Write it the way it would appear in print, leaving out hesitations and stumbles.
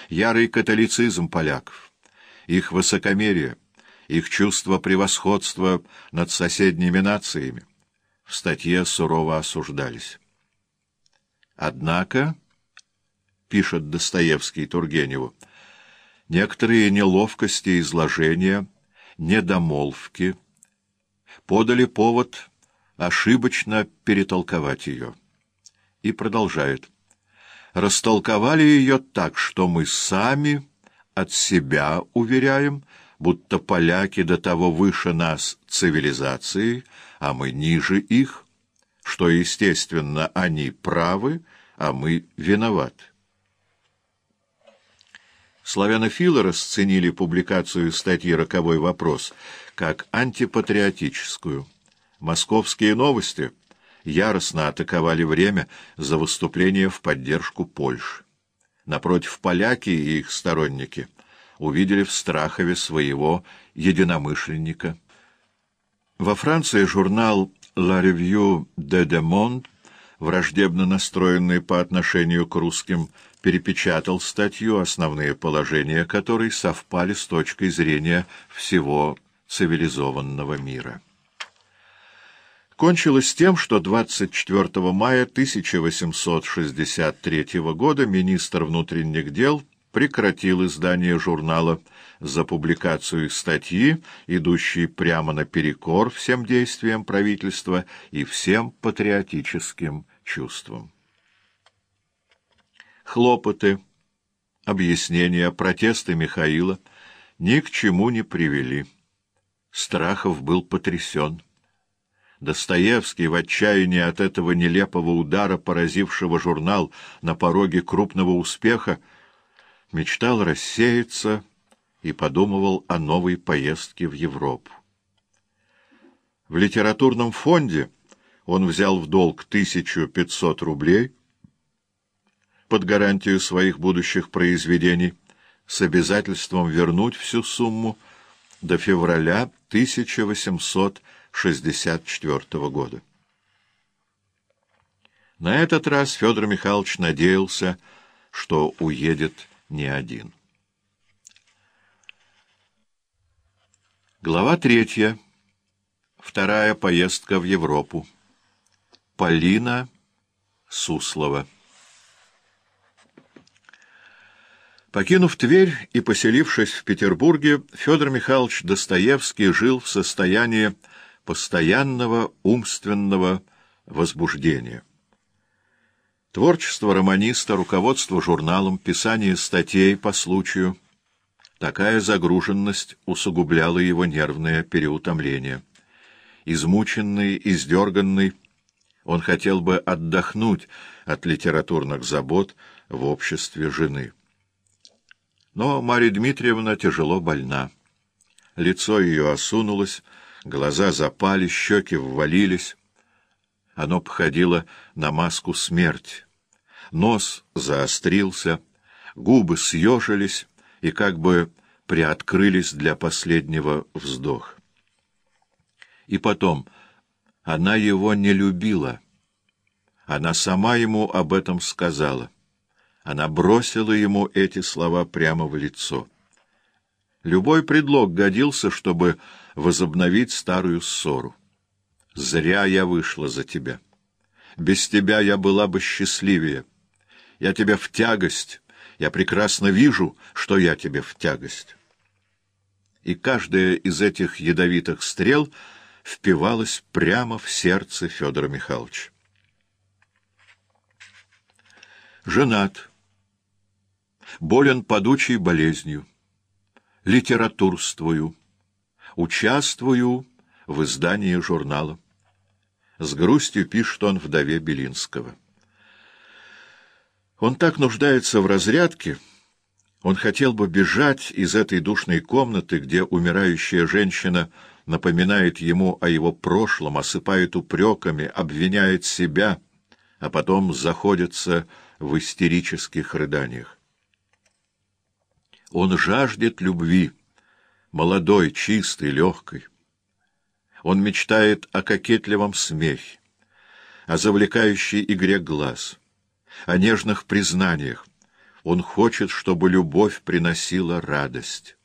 ярый католицизм поляков, их высокомерие, их чувство превосходства над соседними нациями в статье сурово осуждались. Однако, пишет Достоевский Тургеневу, некоторые неловкости изложения, недомолвки подали повод ошибочно перетолковать ее. И продолжает. Растолковали ее так, что мы сами от себя уверяем, будто поляки до того выше нас цивилизацией, а мы ниже их, что, естественно, они правы, а мы виноваты. Славянофилы расценили публикацию статьи «Роковой вопрос» как антипатриотическую. Московские новости яростно атаковали «Время» за выступление в поддержку Польши. Напротив, поляки и их сторонники увидели в Страхове своего единомышленника. Во Франции журнал «La Revue de Le Monde», враждебно настроенный по отношению к русским, перепечатал статью, основные положения которой совпали с точкой зрения всего цивилизованного мира. Кончилось тем, что 24 мая 1863 года министр внутренних дел прекратил издание журнала за публикацию статьи, идущей прямо наперекор всем действиям правительства и всем патриотическим чувствам. Хлопоты, объяснения, протесты Михаила ни к чему не привели. Страхов был потрясен. Достоевский в отчаянии от этого нелепого удара, поразившего журнал на пороге крупного успеха, мечтал рассеяться и подумывал о новой поездке в Европу. В литературном фонде он взял в долг 1500 рублей под гарантию своих будущих произведений с обязательством вернуть всю сумму до февраля 1864 года. На этот раз Федор Михайлович надеялся, что уедет не один. Глава 3. Вторая поездка в Европу. Полина Суслова. Покинув Тверь и поселившись в Петербурге, Федор Михайлович Достоевский жил в состоянии постоянного умственного возбуждения. Творчество романиста, руководство журналом, писание статей по случаю — такая загруженность усугубляла его нервное переутомление. Измученный, издерганный, он хотел бы отдохнуть от литературных забот в обществе жены. Но Марья Дмитриевна тяжело больна. Лицо ее осунулось, глаза запали, щеки ввалились. Оно походило на маску смерти. Нос заострился, губы съежились и как бы приоткрылись для последнего вздоха. И потом, она его не любила. Она сама ему об этом сказала. Она бросила ему эти слова прямо в лицо. Любой предлог годился, чтобы возобновить старую ссору. «Зря я вышла за тебя. Без тебя я была бы счастливее. Я тебе в тягость. Я прекрасно вижу, что я тебе в тягость». И каждая из этих ядовитых стрел впивалась прямо в сердце Федора Михайловича. Женат. Болен падучей болезнью. Литературствую. Участвую в издании журнала. С грустью пишет он вдове Белинского. Он так нуждается в разрядке. Он хотел бы бежать из этой душной комнаты, где умирающая женщина напоминает ему о его прошлом, осыпает упреками, обвиняет себя, а потом заходится в истерических рыданиях. Он жаждет любви, молодой, чистой, легкой. Он мечтает о кокетливом смехе, о завлекающей игре глаз, о нежных признаниях. Он хочет, чтобы любовь приносила радость.